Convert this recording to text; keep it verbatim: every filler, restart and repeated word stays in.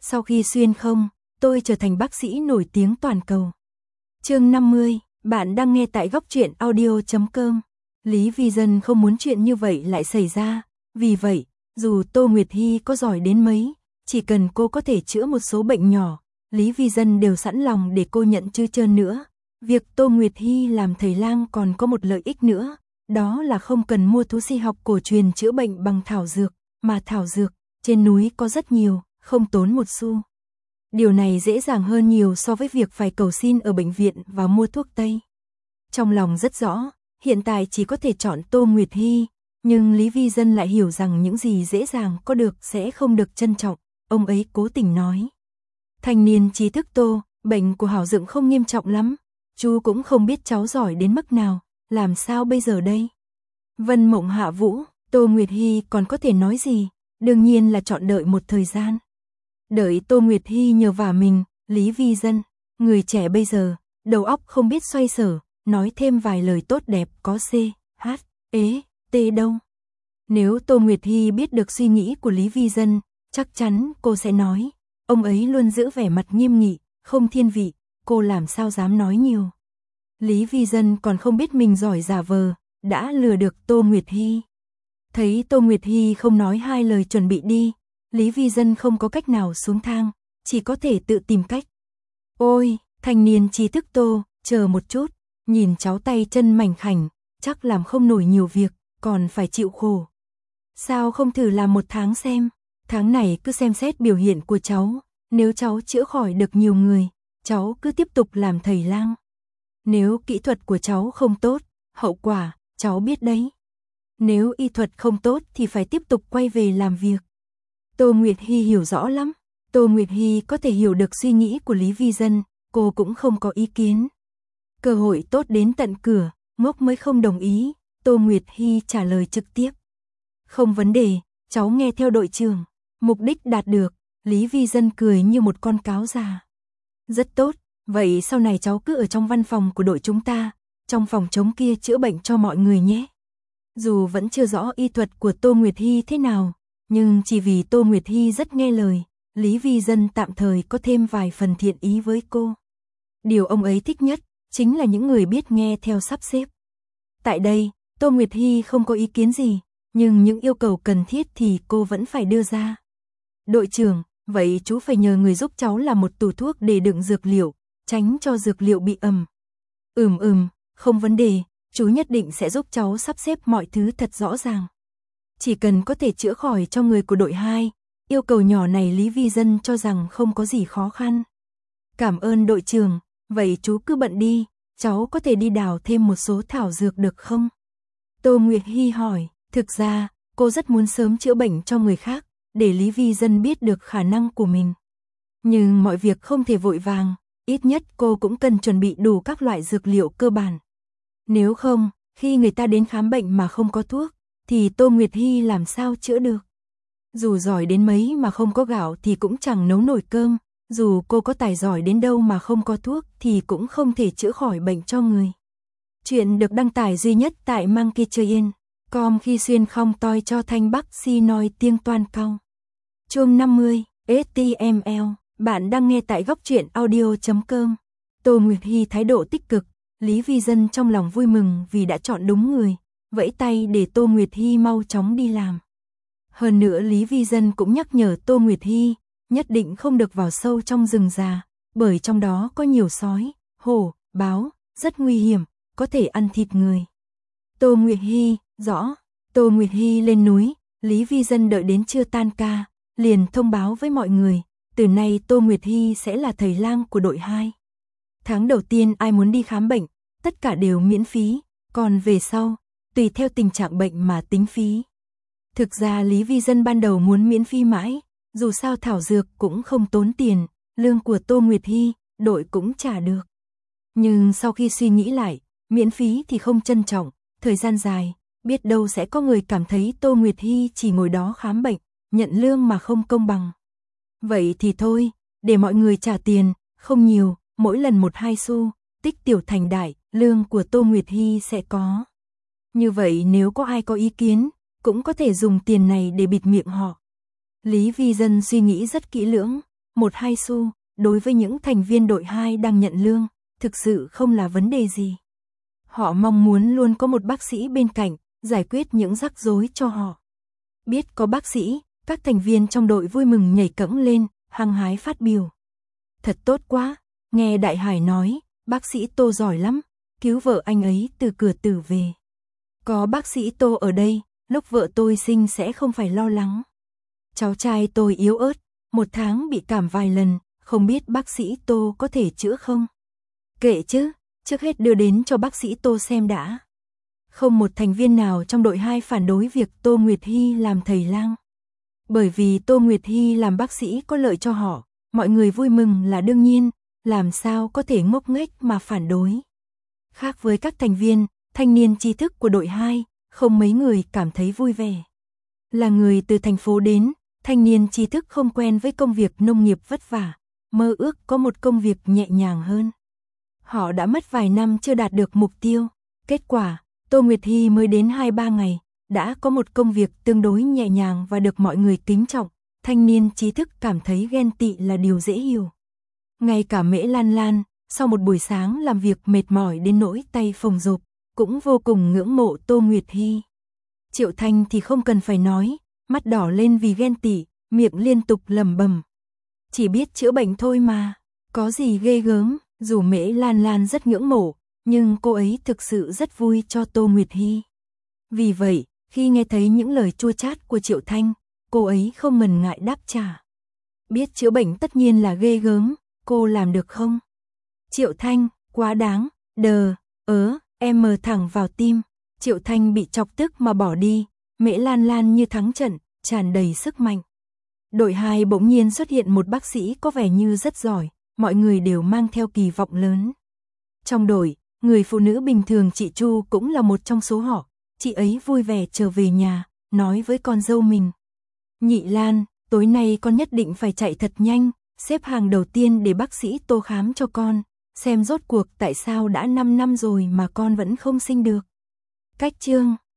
Sau khi xuyên không, tôi trở thành bác sĩ nổi tiếng toàn cầu. Chương năm mươi, bạn đang nghe tại góc truyện audio chấm com. Lý Vi Dân không muốn chuyện như vậy lại xảy ra, vì vậy, dù Tô Nguyệt Hy có giỏi đến mấy, chỉ cần cô có thể chữa một số bệnh nhỏ, Lý Vi Dân đều sẵn lòng để cô nhận chứ trơn nữa. Việc Tô Nguyệt Hy làm thầy lang còn có một lợi ích nữa, đó là không cần mua thuốc y học cổ truyền chữa bệnh bằng thảo dược, mà thảo dược trên núi có rất nhiều, không tốn một xu. Điều này dễ dàng hơn nhiều so với việc phải cầu xin ở bệnh viện và mua thuốc Tây. Trong lòng rất rõ, hiện tại chỉ có thể chọn Tô Nguyệt Hy, nhưng Lý Vi Dân lại hiểu rằng những gì dễ dàng có được sẽ không được trân trọng, ông ấy cố tình nói. Thanh niên trí thức Tô, bệnh của Hảo Dượng không nghiêm trọng lắm, chú cũng không biết cháu giỏi đến mức nào, làm sao bây giờ đây? Vân Mộng hạ vũ, Tô Nguyệt Hy còn có thể nói gì, đương nhiên là chọn đợi một thời gian. Đợi Tô Nguyệt Hy nhờ vả mình, Lý Vi Dân, người trẻ bây giờ, đầu óc không biết xoay sở, nói thêm vài lời tốt đẹp có C, H, ế, T đâu. Nếu Tô Nguyệt Hy biết được suy nghĩ của Lý Vi Dân, chắc chắn cô sẽ nói, ông ấy luôn giữ vẻ mặt nghiêm nghị, không thiên vị, cô làm sao dám nói nhiều. Lý Vi Dân còn không biết mình giỏi giả vờ, đã lừa được Tô Nguyệt Hy. Thấy Tô Nguyệt Hy không nói hai lời chuẩn bị đi, Lý Vi Dân không có cách nào xuống thang, chỉ có thể tự tìm cách. Ôi, thanh niên trí thức Tô, chờ một chút, nhìn cháu tay chân mảnh khảnh, chắc làm không nổi nhiều việc, còn phải chịu khổ. Sao không thử làm một tháng xem, tháng này cứ xem xét biểu hiện của cháu, nếu cháu chữa khỏi được nhiều người, cháu cứ tiếp tục làm thầy lang. Nếu kỹ thuật của cháu không tốt, hậu quả, cháu biết đấy. Nếu y thuật không tốt thì phải tiếp tục quay về làm việc. Tô Nguyệt Hy hiểu rõ lắm, Tô Nguyệt Hy có thể hiểu được suy nghĩ của Lý Vi Dân, cô cũng không có ý kiến. Cơ hội tốt đến tận cửa, ngốc mới không đồng ý, Tô Nguyệt Hy trả lời trực tiếp. Không vấn đề, cháu nghe theo đội trưởng, mục đích đạt được, Lý Vi Dân cười như một con cáo già. Rất tốt, vậy sau này cháu cứ ở trong văn phòng của đội chúng ta, trong phòng chống kia chữa bệnh cho mọi người nhé. Dù vẫn chưa rõ y thuật của Tô Nguyệt Hy thế nào, nhưng chỉ vì Tô Nguyệt Hy rất nghe lời, Lý Vi Dân tạm thời có thêm vài phần thiện ý với cô. Điều ông ấy thích nhất, chính là những người biết nghe theo sắp xếp. Tại đây, Tô Nguyệt Hy không có ý kiến gì, nhưng những yêu cầu cần thiết thì cô vẫn phải đưa ra. Đội trưởng, vậy chú phải nhờ người giúp cháu làm một tủ thuốc để đựng dược liệu, tránh cho dược liệu bị ẩm. Ừm ừm, không vấn đề, chú nhất định sẽ giúp cháu sắp xếp mọi thứ thật rõ ràng. Chỉ cần có thể chữa khỏi cho người của đội hai, yêu cầu nhỏ này Lý Vi Dân cho rằng không có gì khó khăn. Cảm ơn đội trưởng, vậy chú cứ bận đi, cháu có thể đi đào thêm một số thảo dược được không? Tô Nguyệt Hy hỏi, thực ra, cô rất muốn sớm chữa bệnh cho người khác, để Lý Vi Dân biết được khả năng của mình. Nhưng mọi việc không thể vội vàng, ít nhất cô cũng cần chuẩn bị đủ các loại dược liệu cơ bản. Nếu không, khi người ta đến khám bệnh mà không có thuốc, thì Tô Nguyệt Hy làm sao chữa được. Dù giỏi đến mấy mà không có gạo thì cũng chẳng nấu nổi cơm, dù cô có tài giỏi đến đâu mà không có thuốc thì cũng không thể chữa khỏi bệnh cho người. Chuyện được đăng tải duy nhất tại Monkey Train, com khi xuyên không toi cho thanh bắc si nói tiếng toan cao. Chương năm mươi, ét tê em lờ, bạn đang nghe tại góc truyện audio chấm com. Tô Nguyệt Hy thái độ tích cực, Lý Vi Dân trong lòng vui mừng vì đã chọn đúng người, vẫy tay để Tô Nguyệt Hy mau chóng đi làm. Hơn nữa Lý Vi Dân cũng nhắc nhở Tô Nguyệt Hy, nhất định không được vào sâu trong rừng già, bởi trong đó có nhiều sói, hổ, báo, rất nguy hiểm, có thể ăn thịt người. Tô Nguyệt Hy, rõ, Tô Nguyệt Hy lên núi, Lý Vi Dân đợi đến trưa tan ca, liền thông báo với mọi người, từ nay Tô Nguyệt Hy sẽ là thầy lang của đội hai. Tháng đầu tiên ai muốn đi khám bệnh, tất cả đều miễn phí, còn về sau, tùy theo tình trạng bệnh mà tính phí. Thực ra Lý Vi Dân ban đầu muốn miễn phí mãi, dù sao thảo dược cũng không tốn tiền, lương của Tô Nguyệt Hy, đội cũng trả được. Nhưng sau khi suy nghĩ lại, miễn phí thì không trân trọng, thời gian dài, biết đâu sẽ có người cảm thấy Tô Nguyệt Hy chỉ ngồi đó khám bệnh, nhận lương mà không công bằng. Vậy thì thôi, để mọi người trả tiền, không nhiều, mỗi lần một hai xu, tích tiểu thành đại, lương của Tô Nguyệt Hy sẽ có. Như vậy nếu có ai có ý kiến, cũng có thể dùng tiền này để bịt miệng họ. Lý Vi Dân suy nghĩ rất kỹ lưỡng, một hai xu, đối với những thành viên đội hai đang nhận lương, thực sự không là vấn đề gì. Họ mong muốn luôn có một bác sĩ bên cạnh, giải quyết những rắc rối cho họ. Biết có bác sĩ, các thành viên trong đội vui mừng nhảy cẫng lên, hăng hái phát biểu. Thật tốt quá, nghe Đại Hải nói, bác sĩ Tô giỏi lắm, cứu vợ anh ấy từ cửa tử về. Có bác sĩ Tô ở đây, lúc vợ tôi sinh sẽ không phải lo lắng. Cháu trai tôi yếu ớt, một tháng bị cảm vài lần, không biết bác sĩ Tô có thể chữa không? Kệ chứ, trước hết đưa đến cho bác sĩ Tô xem đã. Không một thành viên nào trong đội hai phản đối việc Tô Nguyệt Hy làm thầy lang. Bởi vì Tô Nguyệt Hy làm bác sĩ có lợi cho họ, mọi người vui mừng là đương nhiên, làm sao có thể ngốc nghếch mà phản đối. Khác với các thành viên, thanh niên tri thức của đội hai, không mấy người cảm thấy vui vẻ. Là người từ thành phố đến, thanh niên tri thức không quen với công việc nông nghiệp vất vả, mơ ước có một công việc nhẹ nhàng hơn. Họ đã mất vài năm chưa đạt được mục tiêu. Kết quả, Tô Nguyệt Hy mới đến hai ba ngày, đã có một công việc tương đối nhẹ nhàng và được mọi người kính trọng. Thanh niên trí thức cảm thấy ghen tị là điều dễ hiểu. Ngay cả Mễ Lan Lan, sau một buổi sáng làm việc mệt mỏi đến nỗi tay phồng rộp, cũng vô cùng ngưỡng mộ Tô Nguyệt Hy. Triệu Thanh thì không cần phải nói, mắt đỏ lên vì ghen tị, miệng liên tục lẩm bẩm. Chỉ biết chữa bệnh thôi mà, có gì ghê gớm, dù Mễ Lan Lan rất ngưỡng mộ, nhưng cô ấy thực sự rất vui cho Tô Nguyệt Hy. Vì vậy, khi nghe thấy những lời chua chát của Triệu Thanh, cô ấy không ngần ngại đáp trả. Biết chữa bệnh tất nhiên là ghê gớm, cô làm được không? Triệu Thanh, quá đáng, đờ, ớ, em mờ thẳng vào tim. Triệu Thanh bị chọc tức mà bỏ đi, Mễ Lan Lan như thắng trận, tràn đầy sức mạnh. Đội hai bỗng nhiên xuất hiện một bác sĩ có vẻ như rất giỏi, mọi người đều mang theo kỳ vọng lớn. Trong đội, người phụ nữ bình thường chị Chu cũng là một trong số họ, chị ấy vui vẻ trở về nhà, nói với con dâu mình. Nhị Lan, tối nay con nhất định phải chạy thật nhanh, xếp hàng đầu tiên để bác sĩ Tô khám cho con, xem rốt cuộc tại sao đã năm năm rồi mà con vẫn không sinh được. Cách chương